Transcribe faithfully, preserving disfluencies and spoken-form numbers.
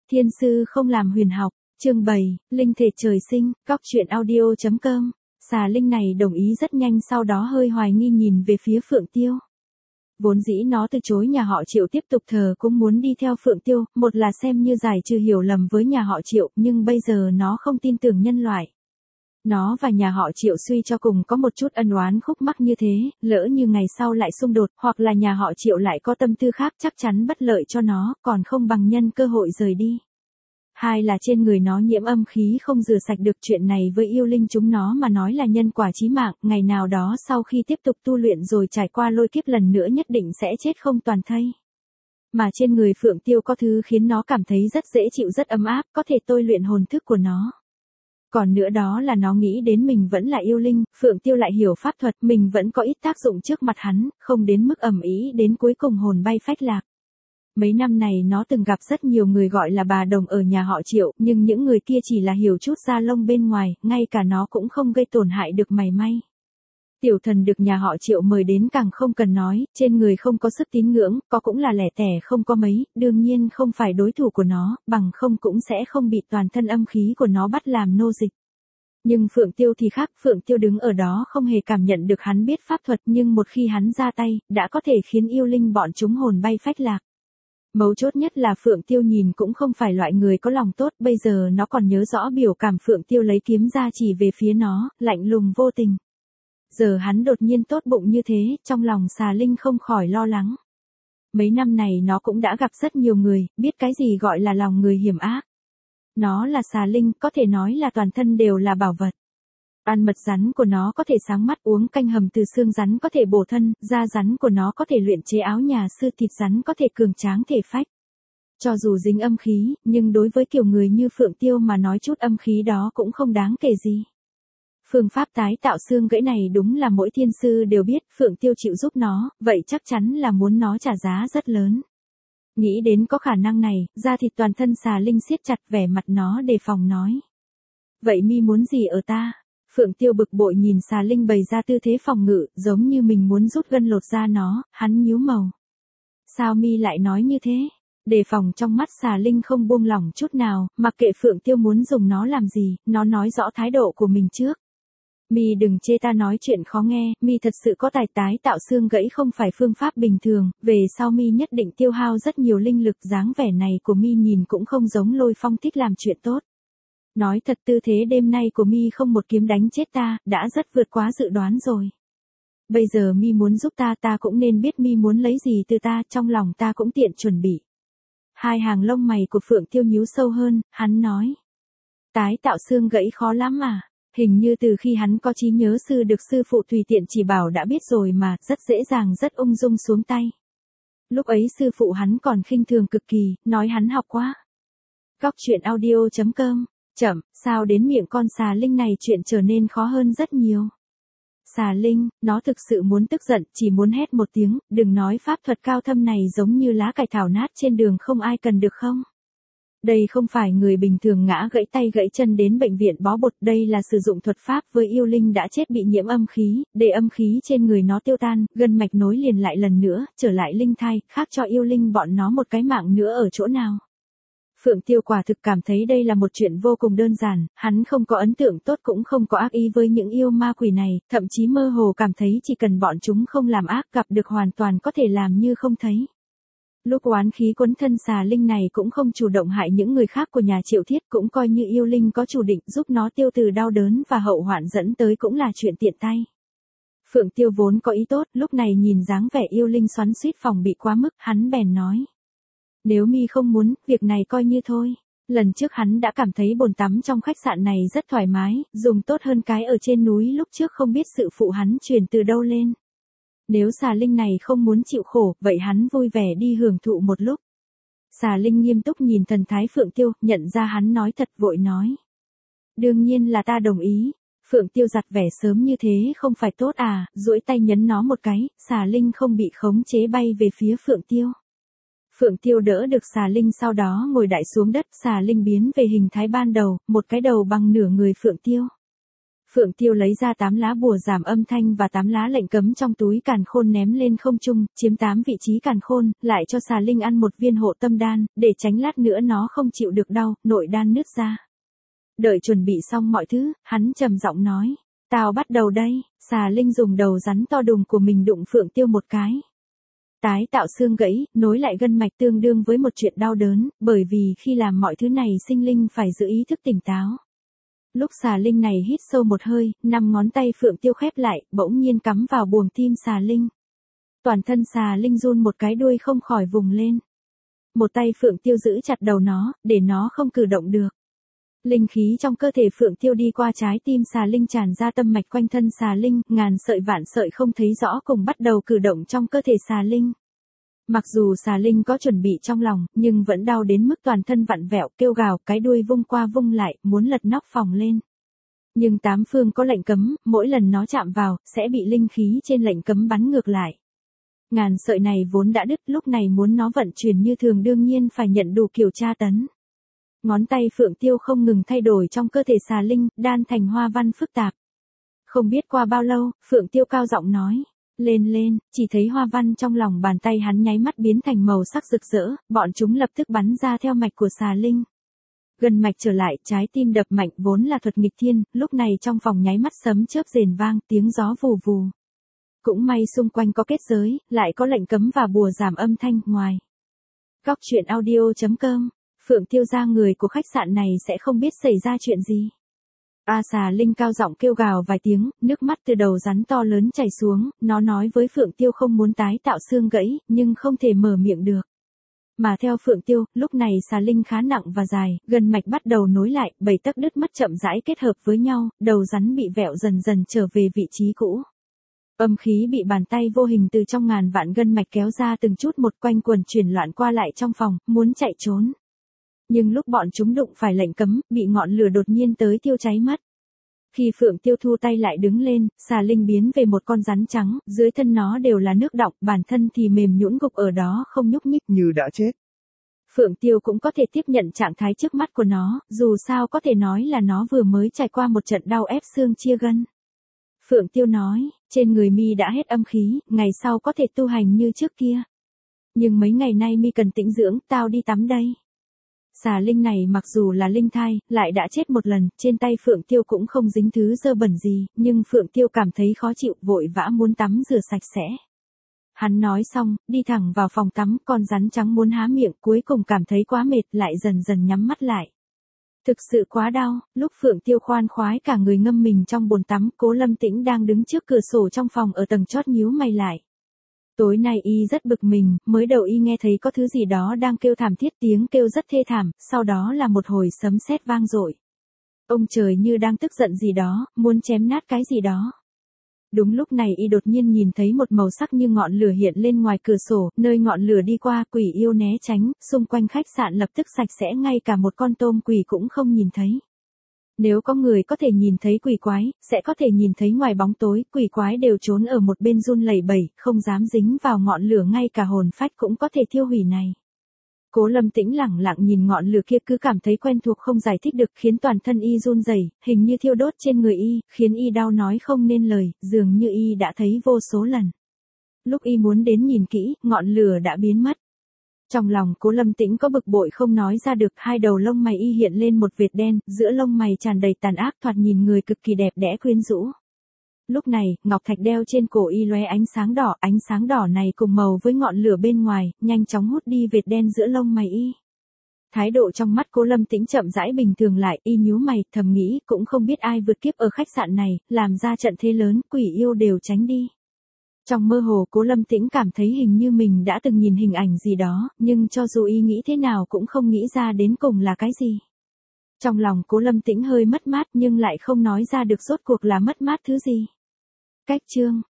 Thiên sư không làm huyền học, chương bảy, linh thể trời sinh, góc truyện audio.com. Xà linh này đồng ý rất nhanh, sau đó hơi hoài nghi nhìn về phía Phượng Tiêu. Vốn dĩ nó từ chối nhà họ Triệu tiếp tục thờ cũng muốn đi theo Phượng Tiêu, một là xem như giải trừ hiểu lầm với nhà họ Triệu, nhưng bây giờ nó không tin tưởng nhân loại. Nó và nhà họ Triệu suy cho cùng có một chút ân oán khúc mắc như thế, lỡ như ngày sau lại xung đột, hoặc là nhà họ Triệu lại có tâm tư khác, chắc chắn bất lợi cho nó, còn không bằng nhân cơ hội rời đi. Hai là trên người nó nhiễm âm khí không rửa sạch được, chuyện này với yêu linh chúng nó mà nói là nhân quả chí mạng, ngày nào đó sau khi tiếp tục tu luyện rồi trải qua lôi kiếp lần nữa nhất định sẽ chết không toàn thây. Mà trên người Phượng Tiêu có thứ khiến nó cảm thấy rất dễ chịu, rất ấm áp, có thể tôi luyện hồn thức của nó. Còn nữa đó là nó nghĩ đến mình vẫn là yêu linh, Phượng Tiêu lại hiểu pháp thuật, mình vẫn có ít tác dụng trước mặt hắn, không đến mức ầm ĩ đến cuối cùng hồn bay phách lạc. Mấy năm này nó từng gặp rất nhiều người gọi là bà đồng ở nhà họ Triệu, nhưng những người kia chỉ là hiểu chút da lông bên ngoài, ngay cả nó cũng không gây tổn hại được mảy may. Tiểu thần được nhà họ Triệu mời đến càng không cần nói, trên người không có sức tín ngưỡng, có cũng là lẻ tẻ không có mấy, đương nhiên không phải đối thủ của nó, bằng không cũng sẽ không bị toàn thân âm khí của nó bắt làm nô dịch. Nhưng Phượng Tiêu thì khác, Phượng Tiêu đứng ở đó không hề cảm nhận được hắn biết pháp thuật, nhưng một khi hắn ra tay, đã có thể khiến yêu linh bọn chúng hồn bay phách lạc. Mấu chốt nhất là Phượng Tiêu nhìn cũng không phải loại người có lòng tốt, bây giờ nó còn nhớ rõ biểu cảm Phượng Tiêu lấy kiếm ra chỉ về phía nó, lạnh lùng vô tình. Giờ hắn đột nhiên tốt bụng như thế, trong lòng xà linh không khỏi lo lắng. Mấy năm này nó cũng đã gặp rất nhiều người, biết cái gì gọi là lòng người hiểm ác. Nó là xà linh, có thể nói là toàn thân đều là bảo vật. Ăn mật rắn của nó có thể sáng mắt, uống canh hầm từ xương rắn có thể bổ thân, da rắn của nó có thể luyện chế áo nhà sư, thịt rắn có thể cường tráng thể phách. Cho dù dính âm khí, nhưng đối với kiểu người như Phượng Tiêu mà nói chút âm khí đó cũng không đáng kể gì. Phương pháp tái tạo xương gãy này đúng là mỗi thiên sư đều biết, Phượng Tiêu chịu giúp nó, vậy chắc chắn là muốn nó trả giá rất lớn. Nghĩ đến có khả năng này, da thịt toàn thân xà linh siết chặt, vẻ mặt nó đề phòng nói. Vậy mi muốn gì ở ta? Phượng Tiêu bực bội nhìn xà linh bày ra tư thế phòng ngự, giống như mình muốn rút gân lột da nó, hắn nhíu màu. Sao mi lại nói như thế? Đề phòng trong mắt xà linh không buông lỏng chút nào, mặc kệ Phượng Tiêu muốn dùng nó làm gì, nó nói rõ thái độ của mình trước. Mi đừng chê ta nói chuyện khó nghe, mi thật sự có tài tái tạo xương gãy không phải phương pháp bình thường, về sau mi nhất định tiêu hao rất nhiều linh lực, dáng vẻ này của mi nhìn cũng không giống Lôi Phong thích làm chuyện tốt. Nói thật, tư thế đêm nay của mi không một kiếm đánh chết ta, đã rất vượt quá dự đoán rồi. Bây giờ mi muốn giúp ta, ta cũng nên biết mi muốn lấy gì từ ta, trong lòng ta cũng tiện chuẩn bị. Hai hàng lông mày của Phượng Tiêu nhíu sâu hơn, hắn nói. Tái tạo xương gãy khó lắm mà. Hình như từ khi hắn có trí nhớ sư được sư phụ tùy tiện chỉ bảo đã biết rồi mà, rất dễ dàng, rất ung dung xuống tay. Lúc ấy sư phụ hắn còn khinh thường cực kỳ, nói hắn học quá. Góc truyện audio.com. Chậm, sao đến miệng con xà linh này chuyện trở nên khó hơn rất nhiều. Xà linh, nó thực sự muốn tức giận, chỉ muốn hét một tiếng, đừng nói pháp thuật cao thâm này giống như lá cải thảo nát trên đường không ai cần được không? Đây không phải người bình thường ngã gãy tay gãy chân đến bệnh viện bó bột, đây là sử dụng thuật pháp với yêu linh đã chết bị nhiễm âm khí, để âm khí trên người nó tiêu tan, gân mạch nối liền lại lần nữa, trở lại linh thai, khác cho yêu linh bọn nó một cái mạng nữa ở chỗ nào. Phượng Tiêu quả thực cảm thấy đây là một chuyện vô cùng đơn giản, hắn không có ấn tượng tốt cũng không có ác ý với những yêu ma quỷ này, thậm chí mơ hồ cảm thấy chỉ cần bọn chúng không làm ác, gặp được hoàn toàn có thể làm như không thấy. Lúc oán khí quấn thân xà linh này cũng không chủ động hại những người khác của nhà Triệu Thiết, cũng coi như yêu linh có chủ định giúp nó tiêu từ đau đớn và hậu hoạn dẫn tới cũng là chuyện tiện tay. Phượng Tiêu vốn có ý tốt, lúc này nhìn dáng vẻ yêu linh xoắn xuýt phòng bị quá mức, hắn bèn nói. Nếu mi không muốn, việc này coi như thôi. Lần trước hắn đã cảm thấy bồn tắm trong khách sạn này rất thoải mái, dùng tốt hơn cái ở trên núi lúc trước không biết sự phụ hắn truyền từ đâu lên. Nếu xà linh này không muốn chịu khổ, vậy hắn vui vẻ đi hưởng thụ một lúc. Xà linh nghiêm túc nhìn thần thái Phượng Tiêu, nhận ra hắn nói thật vội nói. Đương nhiên là ta đồng ý. Phượng Tiêu giặt vẻ sớm như thế không phải tốt à, duỗi tay nhấn nó một cái, xà linh không bị khống chế bay về phía Phượng Tiêu. Phượng Tiêu đỡ được xà linh sau đó ngồi đại xuống đất, xà linh biến về hình thái ban đầu, một cái đầu bằng nửa người Phượng Tiêu. Phượng Tiêu lấy ra tám lá bùa giảm âm thanh và tám lá lệnh cấm trong túi càn khôn ném lên không trung, chiếm tám vị trí càn khôn, lại cho xà linh ăn một viên hộ tâm đan, để tránh lát nữa nó không chịu được đau, nội đan nứt ra. Đợi chuẩn bị xong mọi thứ, hắn trầm giọng nói, tao bắt đầu đây. Xà linh dùng đầu rắn to đùng của mình đụng Phượng Tiêu một cái. Tái tạo xương gãy, nối lại gân mạch tương đương với một chuyện đau đớn, bởi vì khi làm mọi thứ này sinh linh phải giữ ý thức tỉnh táo. Lúc xà linh này hít sâu một hơi, năm ngón tay Phượng Tiêu khép lại, bỗng nhiên cắm vào buồng tim xà linh. Toàn thân xà linh run một cái, đuôi không khỏi vùng lên. Một tay Phượng Tiêu giữ chặt đầu nó, để nó không cử động được. Linh khí trong cơ thể Phượng Tiêu đi qua trái tim xà linh tràn ra tâm mạch quanh thân xà linh, ngàn sợi vạn sợi không thấy rõ cùng bắt đầu cử động trong cơ thể xà linh. Mặc dù xà linh có chuẩn bị trong lòng, nhưng vẫn đau đến mức toàn thân vặn vẹo, kêu gào, cái đuôi vung qua vung lại, muốn lật nóc phòng lên. Nhưng tám phương có lệnh cấm, mỗi lần nó chạm vào, sẽ bị linh khí trên lệnh cấm bắn ngược lại. Ngàn sợi này vốn đã đứt, lúc này muốn nó vận chuyển như thường đương nhiên phải nhận đủ kiểu tra tấn. Ngón tay Phượng Tiêu không ngừng thay đổi trong cơ thể xà linh, đan thành hoa văn phức tạp. Không biết qua bao lâu, Phượng Tiêu cao giọng nói, lên lên, chỉ thấy hoa văn trong lòng bàn tay hắn nháy mắt biến thành màu sắc rực rỡ, bọn chúng lập tức bắn ra theo mạch của xà linh. Gần mạch trở lại, trái tim đập mạnh vốn là thuật nghịch thiên, lúc này trong phòng nháy mắt sấm chớp rền vang, tiếng gió vù vù. Cũng may xung quanh có kết giới, lại có lệnh cấm và bùa giảm âm thanh ngoài. Góc truyện audio chấm com. Phượng Tiêu ra người của khách sạn này sẽ không biết xảy ra chuyện gì. A xà linh cao giọng kêu gào vài tiếng, nước mắt từ đầu rắn to lớn chảy xuống, nó nói với Phượng Tiêu không muốn tái tạo xương gãy, nhưng không thể mở miệng được. Mà theo Phượng Tiêu, lúc này xà linh khá nặng và dài, gần mạch bắt đầu nối lại, bảy tấc đứt mất chậm rãi kết hợp với nhau, đầu rắn bị vẹo dần dần trở về vị trí cũ. Âm khí bị bàn tay vô hình từ trong ngàn vạn gân mạch kéo ra từng chút một, quanh quần chuyển loạn qua lại trong phòng, muốn chạy trốn. Nhưng lúc bọn chúng đụng phải lệnh cấm, bị ngọn lửa đột nhiên tới tiêu cháy mất. Khi Phượng Tiêu thu tay lại đứng lên, xà linh biến về một con rắn trắng, dưới thân nó đều là nước đọng, bản thân thì mềm nhũn gục ở đó không nhúc nhích như đã chết. Phượng Tiêu cũng có thể tiếp nhận trạng thái trước mắt của nó, dù sao có thể nói là nó vừa mới trải qua một trận đau ép xương chia gân. Phượng Tiêu nói, trên người mi đã hết âm khí, ngày sau có thể tu hành như trước kia. Nhưng mấy ngày nay mi cần tĩnh dưỡng, tao đi tắm đây. Xà linh này mặc dù là linh thai, lại đã chết một lần, trên tay Phượng Tiêu cũng không dính thứ dơ bẩn gì, nhưng Phượng Tiêu cảm thấy khó chịu, vội vã muốn tắm rửa sạch sẽ. Hắn nói xong, đi thẳng vào phòng tắm, con rắn trắng muốn há miệng, cuối cùng cảm thấy quá mệt, lại dần dần nhắm mắt lại. Thực sự quá đau, lúc Phượng Tiêu khoan khoái cả người ngâm mình trong bồn tắm, Cố Lâm Tĩnh đang đứng trước cửa sổ trong phòng ở tầng chót nhíu mày lại. Tối nay y rất bực mình, mới đầu y nghe thấy có thứ gì đó đang kêu thảm thiết, tiếng kêu rất thê thảm, sau đó là một hồi sấm sét vang dội. Ông trời như đang tức giận gì đó, muốn chém nát cái gì đó. Đúng lúc này y đột nhiên nhìn thấy một màu sắc như ngọn lửa hiện lên ngoài cửa sổ, nơi ngọn lửa đi qua, quỷ yêu né tránh, xung quanh khách sạn lập tức sạch sẽ, ngay cả một con tôm quỷ cũng không nhìn thấy. Nếu có người có thể nhìn thấy quỷ quái, sẽ có thể nhìn thấy ngoài bóng tối, quỷ quái đều trốn ở một bên run lẩy bẩy, không dám dính vào ngọn lửa, ngay cả hồn phách cũng có thể thiêu hủy này. Cố Lâm Tĩnh lẳng lặng nhìn ngọn lửa kia, cứ cảm thấy quen thuộc không giải thích được, khiến toàn thân y run rẩy, hình như thiêu đốt trên người y, khiến y đau nói không nên lời, dường như y đã thấy vô số lần. Lúc y muốn đến nhìn kỹ, ngọn lửa đã biến mất. Trong lòng Cố Lâm Tĩnh có bực bội không nói ra được, hai đầu lông mày y hiện lên một vệt đen, giữa lông mày tràn đầy tàn ác, thoạt nhìn người cực kỳ đẹp đẽ quyến rũ. Lúc này, ngọc thạch đeo trên cổ y lóe ánh sáng đỏ, ánh sáng đỏ này cùng màu với ngọn lửa bên ngoài, nhanh chóng hút đi vệt đen giữa lông mày y. Thái độ trong mắt Cố Lâm Tĩnh chậm rãi bình thường lại, y nhíu mày, thầm nghĩ, cũng không biết ai vượt kiếp ở khách sạn này, làm ra trận thế lớn, quỷ yêu đều tránh đi. Trong mơ hồ Cố Lâm Tĩnh cảm thấy hình như mình đã từng nhìn hình ảnh gì đó, nhưng cho dù y nghĩ thế nào cũng không nghĩ ra đến cùng là cái gì. Trong lòng Cố Lâm Tĩnh hơi mất mát nhưng lại không nói ra được rốt cuộc là mất mát thứ gì. Cách chương